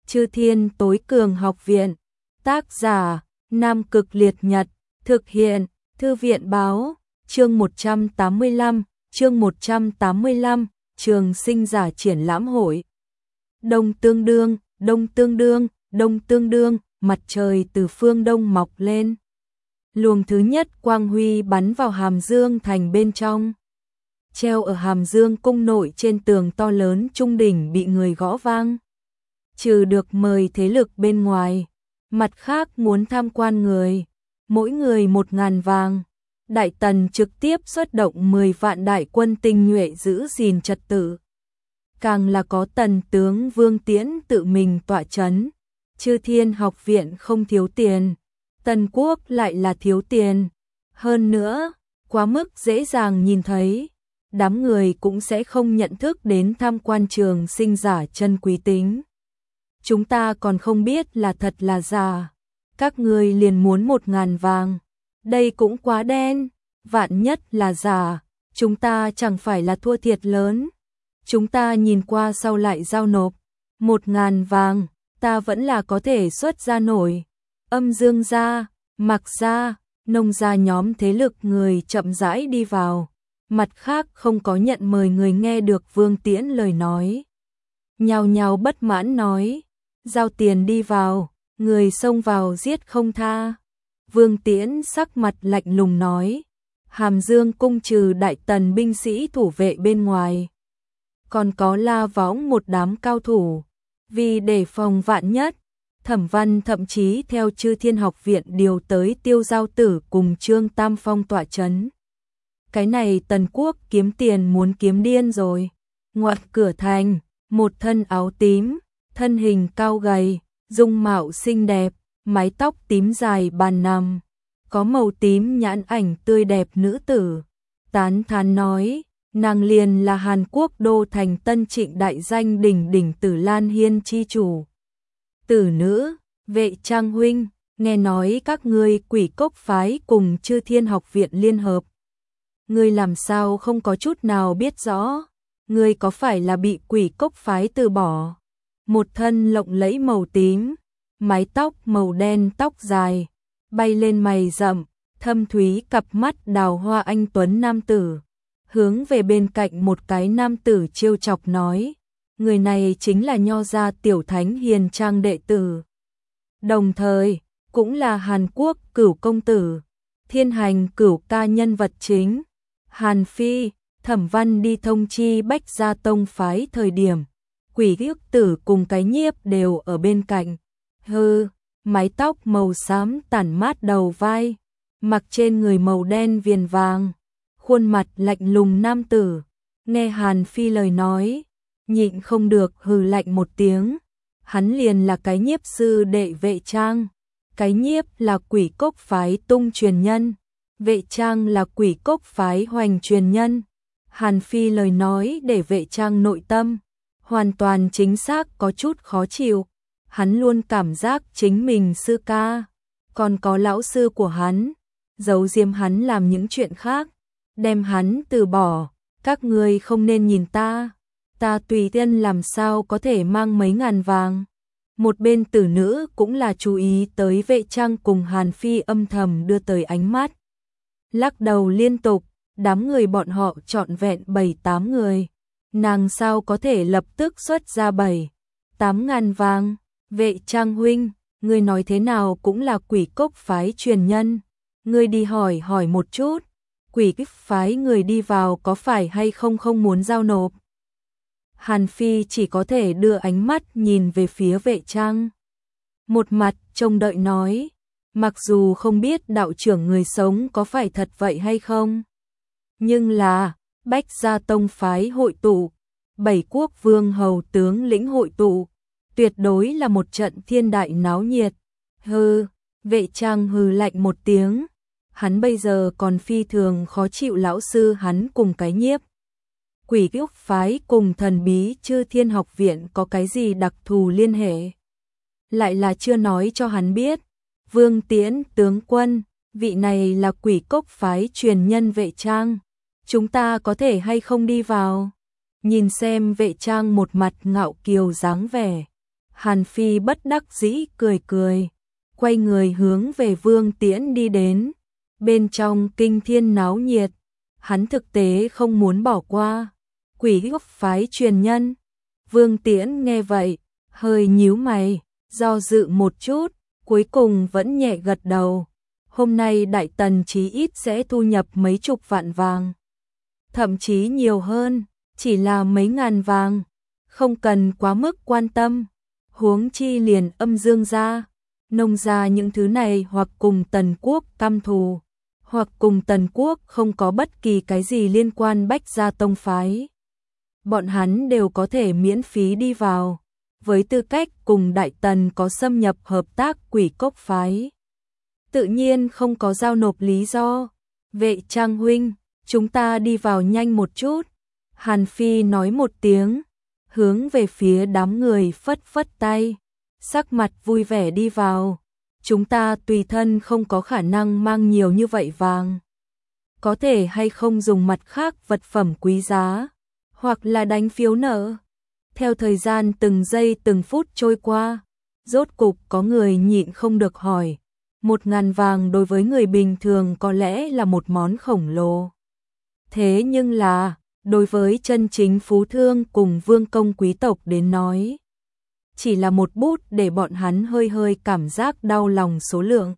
Chư Thiên Tối Cường Học Viện. Tác giả: Nam Cực Liệt Nhật. Thực hiện: Thư viện báo. Chương 185, chương 185, Trường Sinh Giả Triển Lãm Hội. Đông tương đương, đông tương đương, đông tương đương, mặt trời từ phương đông mọc lên. Luồng thứ nhất quang huy bắn vào Hàm Dương thành bên trong. Treo ở Hàm Dương cung nội trên tường to lớn trung đỉnh bị người gõ vang. Trừ được mời thế lực bên ngoài, mặt khác muốn tham quan người, mỗi người 1.000 vàng. Đại Tần trực tiếp xuất động 10 vạn đại quân tinh nhuệ giữ gìn trật tự. Càng là có Tần tướng Vương Tiễn tự mình tọa chấn. Chư Thiên Học Viện không thiếu tiền, Tần quốc lại là thiếu tiền. Hơn nữa, quá mức dễ dàng nhìn thấy, đám người cũng sẽ không nhận thức đến tham quan Trường Sinh giả chân quý tính. Chúng ta còn không biết là thật là giả, các người liền muốn 1.000 vàng. Đây cũng quá đen, vạn nhất là giả, chúng ta chẳng phải là thua thiệt lớn. Chúng ta nhìn qua sau lại giao nộp, 1.000 vàng, ta vẫn là có thể xuất ra nổi. Âm Dương gia, Mạc gia, Nông gia nhóm thế lực người chậm rãi đi vào. Mặt khác không có nhận mời người nghe được Vương Tiễn lời nói. Nhao nhao bất mãn nói, giao tiền đi vào, người xông vào giết không tha. Vương Tiễn sắc mặt lạnh lùng nói, Hàm Dương cung trừ Đại Tần binh sĩ thủ vệ bên ngoài, còn có La Võng một đám cao thủ. Vì đề phòng vạn nhất, Thẩm Văn thậm chí theo Chư Thiên Học Viện điều tới Tiêu Giao Tử cùng Trương Tam Phong tọa chấn. Cái này Tần quốc kiếm tiền muốn kiếm điên rồi. Ngoặt cửa thành, một thân áo tím, thân hình cao gầy, dung mạo xinh đẹp, mái tóc tím dài bàn nằm, có màu tím nhãn ảnh tươi đẹp nữ tử. Tán thán nói, nàng liền là Hàn Quốc đô thành Tân Trịnh đại danh đỉnh đỉnh Tử Lan Hiên chi chủ. Tử nữ, Vệ Trang huynh, nghe nói các ngươi Quỷ Cốc phái cùng Chư Thiên Học Viện liên hợp. Ngươi làm sao không có chút nào biết rõ, ngươi có phải là bị Quỷ Cốc phái từ bỏ? Một thân lộng lẫy màu tím, mái tóc màu đen tóc dài, bay lên mày rậm, thâm thúy cặp mắt đào hoa anh tuấn nam tử, hướng về bên cạnh một cái nam tử trêu chọc nói, người này chính là Nho gia tiểu thánh hiền trang đệ tử. Đồng thời, cũng là Hàn Quốc Cửu công tử, Thiên Hành Cửu ca nhân vật chính. Hàn Phi, Thẩm Văn đi thông chi Bách Gia tông phái thời điểm, Quỷ Kiếp tử cùng cái nhiếp đều ở bên cạnh. Hư, mái tóc màu xám tản mát đầu vai, mặc trên người màu đen viền vàng, khuôn mặt lạnh lùng nam tử, nghe Hàn Phi lời nói, nhịn không được hừ lạnh một tiếng. Hắn liền là cái nhiếp sư đệ Vệ Trang, cái nhiếp là Quỷ Cốc phái tung truyền nhân, Vệ Trang là Quỷ Cốc phái hoành truyền nhân. Hàn Phi lời nói để Vệ Trang nội tâm hoàn toàn chính xác có chút khó chịu. Hắn luôn cảm giác chính mình sư ca, còn có lão sư của hắn, giấu diêm hắn làm những chuyện khác, đem hắn từ bỏ. Các ngươi không nên nhìn ta tùy tiện làm sao có thể mang mấy ngàn vàng. Một bên tử nữ cũng là chú ý tới Vệ Trang cùng Hàn Phi âm thầm đưa tới ánh mắt. Lắc đầu liên tục, đám người bọn họ trọn vẹn 7-8 người. Nàng sao có thể lập tức xuất ra 7-8 ngàn vàng. Vệ Trang huynh, ngươi nói thế nào cũng là Quỷ Cốc phái truyền nhân. Ngươi đi hỏi một chút, Quỷ Cốc phái người đi vào có phải hay không muốn giao nộp. Hàn Phi chỉ có thể đưa ánh mắt nhìn về phía Vệ Trang. Một mặt trông đợi nói, mặc dù không biết đạo trưởng người sống có phải thật vậy hay không, nhưng là Bách Gia tông phái hội tụ, 7 quốc vương hầu tướng lĩnh hội tụ, tuyệt đối là một trận thiên đại náo nhiệt. Hừ, Vệ Trang hừ lạnh một tiếng, hắn bây giờ còn phi thường khó chịu lão sư hắn cùng cái nhiếp Quỷ Kiếp phái cùng thần bí Chư Thiên Học Viện có cái gì đặc thù liên hệ. Lại là chưa nói cho hắn biết. Vương Tiễn tướng quân, vị này là Quỷ Cốc phái truyền nhân Vệ Trang, chúng ta có thể hay không đi vào? Nhìn xem Vệ Trang một mặt ngạo kiều dáng vẻ, Hàn Phi bất đắc dĩ cười cười, quay người hướng về Vương Tiễn đi đến. Bên trong kinh thiên náo nhiệt, hắn thực tế không muốn bỏ qua. Quỷ Gốc phái truyền nhân. Vương Tiễn nghe vậy, hơi nhíu mày, do dự một chút, cuối cùng vẫn nhẹ gật đầu. Hôm nay Đại Tần chí ít sẽ thu nhập mấy chục vạn vàng. Thậm chí nhiều hơn, chỉ là mấy ngàn vàng. Không cần quá mức quan tâm. Huống chi liền Âm Dương gia, Nông gia những thứ này hoặc cùng Tần quốc căm thù, hoặc cùng Tần quốc không có bất kỳ cái gì liên quan Bách gia tông phái. Bọn hắn đều có thể miễn phí đi vào, với tư cách cùng Đại Tần có xâm nhập hợp tác Quỷ Cốc phái. Tự nhiên không có giao nộp lý do. Vệ Trang huynh, chúng ta đi vào nhanh một chút. Hàn Phi nói một tiếng, hướng về phía đám người phất phất tay, sắc mặt vui vẻ đi vào. Chúng ta tùy thân không có khả năng mang nhiều như vậy vàng. Có thể hay không dùng mặt khác vật phẩm quý giá, hoặc là đánh phiếu nợ. Theo thời gian từng giây từng phút trôi qua, rốt cục có người nhịn không được hỏi. 1.000 vàng đối với người bình thường có lẽ là một món khổng lồ. Thế nhưng là, đối với chân chính phú thương cùng vương công quý tộc đến nói, chỉ là một bút để bọn hắn hơi hơi cảm giác đau lòng số lượng.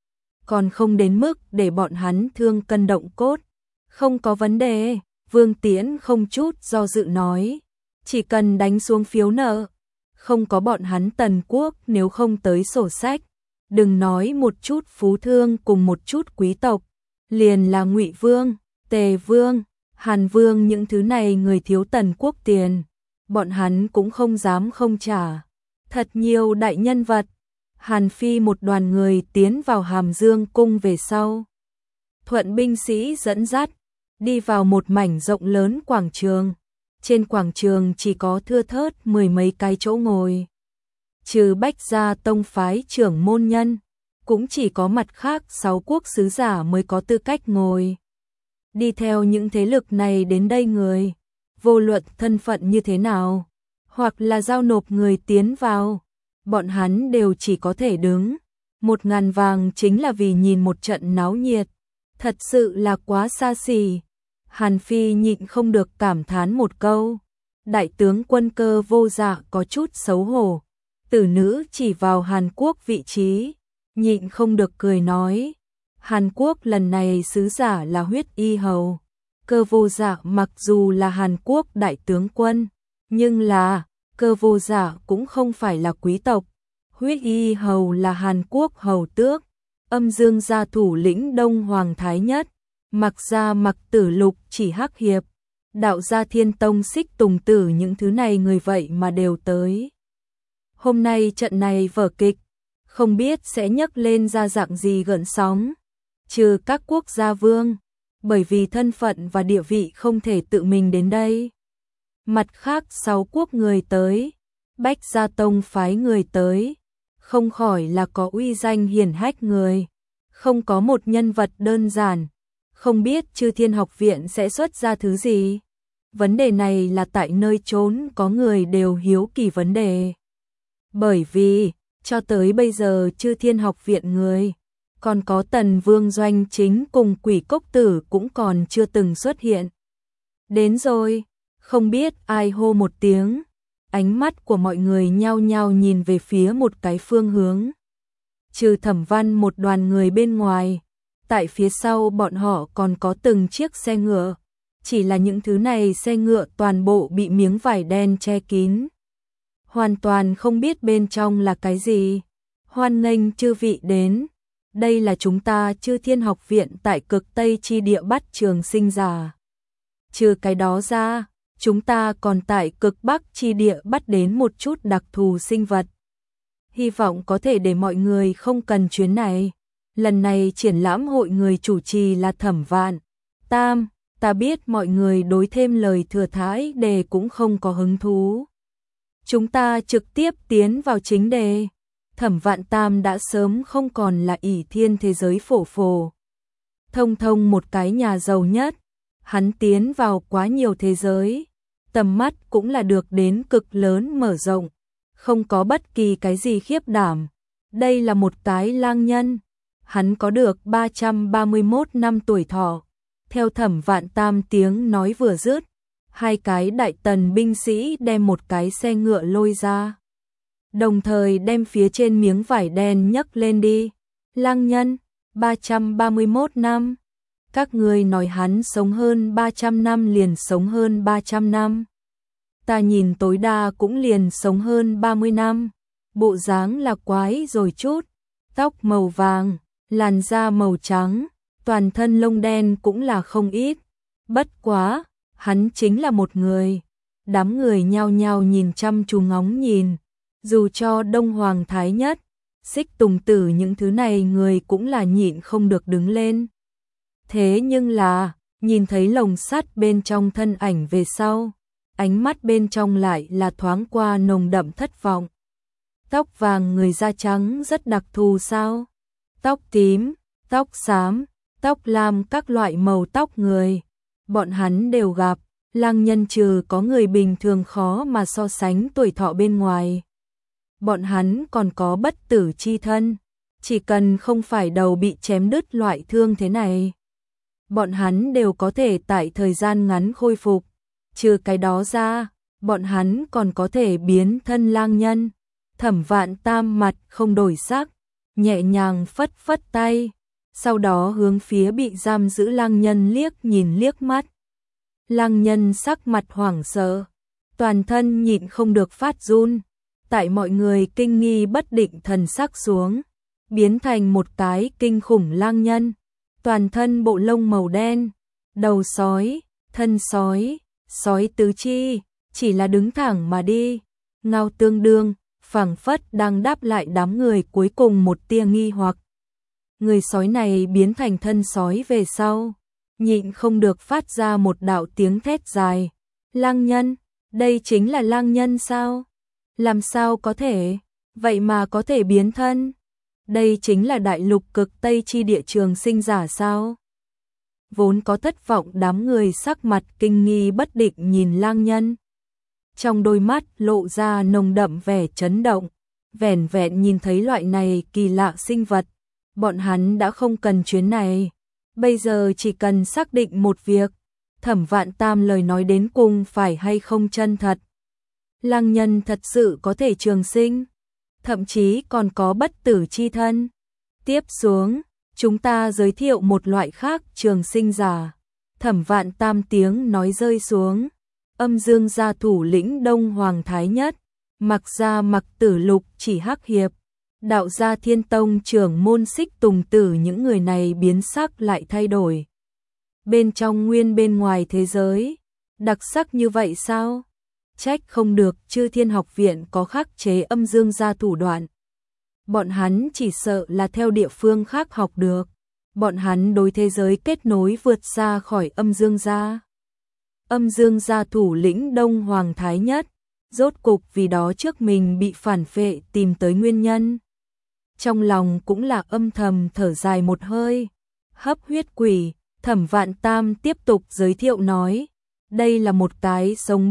Còn không đến mức để bọn hắn thương cân động cốt. Không có vấn đề, Vương Tiễn không chút do dự nói. Chỉ cần đánh xuống phiếu nợ, không có bọn hắn Tần quốc nếu không tới sổ sách. Đừng nói một chút phú thương cùng một chút quý tộc, liền là Ngụy Vương, Tề Vương, Hàn Vương những thứ này người thiếu Tần quốc tiền, bọn hắn cũng không dám không trả. Thật nhiều đại nhân vật. Hàn Phi một đoàn người tiến vào Hàm Dương cung về sau. Thuận binh sĩ dẫn dắt, đi vào một mảnh rộng lớn quảng trường. Trên quảng trường chỉ có thưa thớt 10 mấy cái chỗ ngồi. Trừ Bách gia tông phái trưởng môn nhân, cũng chỉ có mặt khác 6 quốc sứ giả mới có tư cách ngồi. Đi theo những thế lực này đến đây người, vô luận thân phận như thế nào, hoặc là giao nộp người tiến vào, bọn hắn đều chỉ có thể đứng. 1.000 vàng chính là vì nhìn một trận náo nhiệt, thật sự là quá xa xỉ. Hàn Phi nhịn không được cảm thán một câu. Đại tướng Quân Cơ Vô Dạ có chút xấu hổ. Tử nữ chỉ vào Hàn Quốc vị trí, nhịn không được cười nói. Hàn Quốc lần này sứ giả là Huyết Y Hầu. Cơ Vô Dạ mặc dù là Hàn Quốc đại tướng quân, nhưng là Cơ Vô Dạ cũng không phải là quý tộc. Huyết Y Hầu là Hàn Quốc hầu tước, Âm Dương gia thủ lĩnh Đông Hoàng Thái Nhất, Mặc gia Mặc Tử Lục Chỉ Hắc Hiệp, Đạo gia Thiên Tông Xích Tùng Tử những thứ này người vậy mà đều tới. Hôm nay trận này vở kịch, không biết sẽ nhấc lên ra dạng gì gợn sóng. Trừ các quốc gia vương, bởi vì thân phận và địa vị không thể tự mình đến đây. Mặt khác 6 quốc người tới, Bách gia tông phái người tới, không khỏi là có uy danh hiển hách người, không có một nhân vật đơn giản, không biết Chư Thiên Học viện sẽ xuất ra thứ gì. Vấn đề này là tại nơi trốn có người đều hiếu kỳ vấn đề. Bởi vì, cho tới bây giờ Chư Thiên Học viện người, còn có Tần Vương Doanh Chính cùng Quỷ Cốc Tử cũng còn chưa từng xuất hiện. Đến rồi, không biết ai hô một tiếng, ánh mắt của mọi người nhao nhao nhìn về phía một cái phương hướng. Trừ Thẩm Văn một đoàn người bên ngoài, tại phía sau bọn họ còn có từng chiếc xe ngựa, chỉ là những thứ này xe ngựa toàn bộ bị miếng vải đen che kín. Hoàn toàn không biết bên trong là cái gì. Hoan nghênh chư vị đến. Đây là chúng ta Chư Thiên Học viện tại cực Tây chi địa bắt trường sinh giả. Trừ cái đó ra, chúng ta còn tại cực Bắc chi địa bắt đến một chút đặc thù sinh vật. Hy vọng có thể để mọi người không cần chuyến này. Lần này triển lãm hội người chủ trì là Thẩm Vạn Tam, ta biết mọi người đối thêm lời thừa thái đề cũng không có hứng thú. Chúng ta trực tiếp tiến vào chính đề. Thẩm Vạn Tam đã sớm không còn là ỷ thiên thế giới phổ phổ. Thông thông một cái nhà giàu nhất, hắn tiến vào quá nhiều thế giới, tầm mắt cũng là được đến cực lớn mở rộng. không có bất kỳ cái gì khiếp đảm. Đây là một cái lang nhân, hắn có được 331 năm tuổi thọ. Theo Thẩm Vạn Tam tiếng nói vừa dứt, hai cái đại tần binh sĩ đem một cái xe ngựa lôi ra, đồng thời đem phía trên miếng vải đen nhấc lên đi. Lang nhân, 331 năm. Các ngươi nói hắn sống hơn 300 năm liền sống hơn 300 năm. Ta nhìn tối đa cũng liền sống hơn 30 năm. Bộ dáng là quái rồi chút, tóc màu vàng, làn da màu trắng, toàn thân lông đen cũng là không ít. Bất quá, hắn chính là một người. Đám người nhao nhao nhìn chăm chú ngóng nhìn, dù cho Đông Hoàng Thái Nhất, Xích Tùng Tử những thứ này người cũng là nhịn không được đứng lên. Thế nhưng là, nhìn thấy lồng sắt bên trong thân ảnh về sau, ánh mắt bên trong lại là thoáng qua nồng đậm thất vọng. Tóc vàng người da trắng rất đặc thù sao? Tóc tím, tóc xám, tóc lam các loại màu tóc người, bọn hắn đều gặp. Lang nhân trừ có người bình thường khó mà so sánh tuổi thọ bên ngoài. Bọn hắn còn có bất tử chi thân, chỉ cần không phải đầu bị chém đứt loại thương thế này, bọn hắn đều có thể tại thời gian ngắn khôi phục. Trừ cái đó ra, bọn hắn còn có thể biến thân lang nhân. Thẩm Vạn Tam mặt không đổi sắc, nhẹ nhàng phất phất tay, sau đó hướng phía bị giam giữ lang nhân nhìn liếc mắt. Lang nhân sắc mặt hoảng sợ, toàn thân nhịn không được phát run, tại mọi người kinh nghi bất định thần sắc xuống, biến thành một cái kinh khủng lang nhân, toàn thân bộ lông màu đen, đầu sói, thân sói, sói tứ chi, chỉ là đứng thẳng mà đi, ngao tương đương, phảng phất đang đáp lại đám người cuối cùng một tia nghi hoặc. Người sói này biến thành thân sói về sau, nhịn không được phát ra một đạo tiếng thét dài. Lang nhân, đây chính là lang nhân sao? Làm sao có thể? Vậy mà có thể biến thân? Đây chính là đại lục cực Tây chi địa trường sinh giả sao? Vốn có thất vọng đám người sắc mặt kinh nghi bất định nhìn lang nhân. Trong đôi mắt lộ ra nồng đậm vẻ chấn động, vẻn vẹn nhìn thấy loại này kỳ lạ sinh vật, bọn hắn đã không cần chuyến này. Bây giờ chỉ cần xác định một việc, Thẩm Vạn Tam lời nói đến cùng phải hay không chân thật. Lang nhân thật sự có thể trường sinh, thậm chí còn có bất tử chi thân. Tiếp xuống, chúng ta giới thiệu một loại khác trường sinh giả. Thẩm Vạn Tam tiếng nói rơi xuống, Âm Dương gia thủ lĩnh Đông Hoàng Thái Nhất, Mặc gia Mặc Tử Lục Chỉ Hắc Hiệp, Đạo gia Thiên Tông trưởng môn Xích Tùng Tử những người này biến sắc lại thay đổi. Bên trong nguyên bên ngoài thế giới, đặc sắc như vậy sao? Trách không được Chư Thiên Học Viện có khắc chế Âm Dương gia thủ đoạn. Bọn hắn chỉ sợ là theo địa phương khác học được. Bọn hắn đối thế giới kết nối vượt xa khỏi Âm Dương gia. Âm Dương gia thủ lĩnh Đông Hoàng Thái Nhất, rốt cục vì đó trước mình bị phản phệ tìm tới nguyên nhân. Trong lòng cũng là âm thầm thở dài một hơi. Hấp huyết quỷ, Thẩm Vạn Tam tiếp tục giới thiệu nói, đây là một cái sống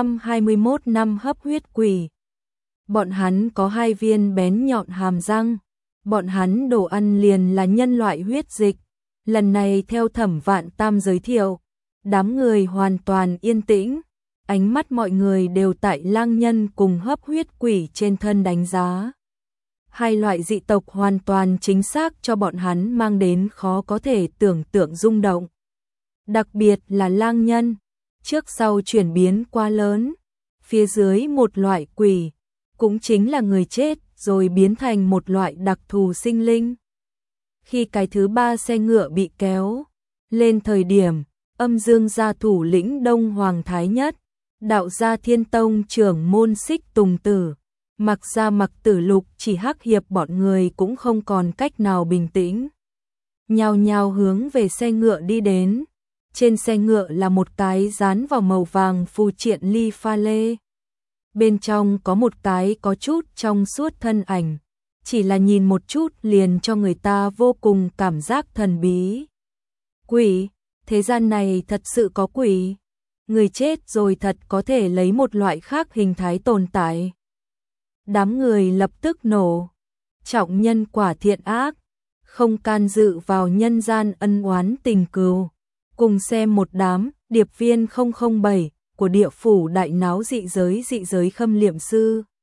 421 năm hấp huyết quỷ. Bọn hắn có 2 viên bén nhọn hàm răng, bọn hắn đồ ăn liền là nhân loại huyết dịch. Lần này theo Thẩm Vạn Tam giới thiệu, đám người hoàn toàn yên tĩnh, ánh mắt mọi người đều tại lang nhân cùng hấp huyết quỷ trên thân đánh giá. 2 loại dị tộc hoàn toàn chính xác cho bọn hắn mang đến khó có thể tưởng tượng rung động. Đặc biệt là lang nhân, trước sau chuyển biến quá lớn, phía dưới một loại quỷ, cũng chính là người chết rồi biến thành một loại đặc thù sinh linh. Khi cái thứ 3 xe ngựa bị kéo lên thời điểm, Âm Dương gia thủ lĩnh Đông Hoàng Thái Nhất, Đạo gia Thiên Tông trưởng môn Xích Tùng Tử, Mặc gia Mặc Tử Lục Chỉ Hắc Hiệp bọn người cũng không còn cách nào bình tĩnh. Nhao nhao hướng về xe ngựa đi đến. Trên xe ngựa là một cái dán vào màu vàng phù triện ly pha lê. Bên trong có một cái có chút trong suốt thân ảnh, chỉ là nhìn một chút liền cho người ta vô cùng cảm giác thần bí. Quỷ, thế gian này thật sự có quỷ. Người chết rồi thật có thể lấy một loại khác hình thái tồn tại. Đám người lập tức nổ. Trọng nhân quả thiện ác, không can dự vào nhân gian ân oán tình cừu. Cùng xem một đám điệp viên 007 của địa phủ đại náo dị giới khâm liệm sư.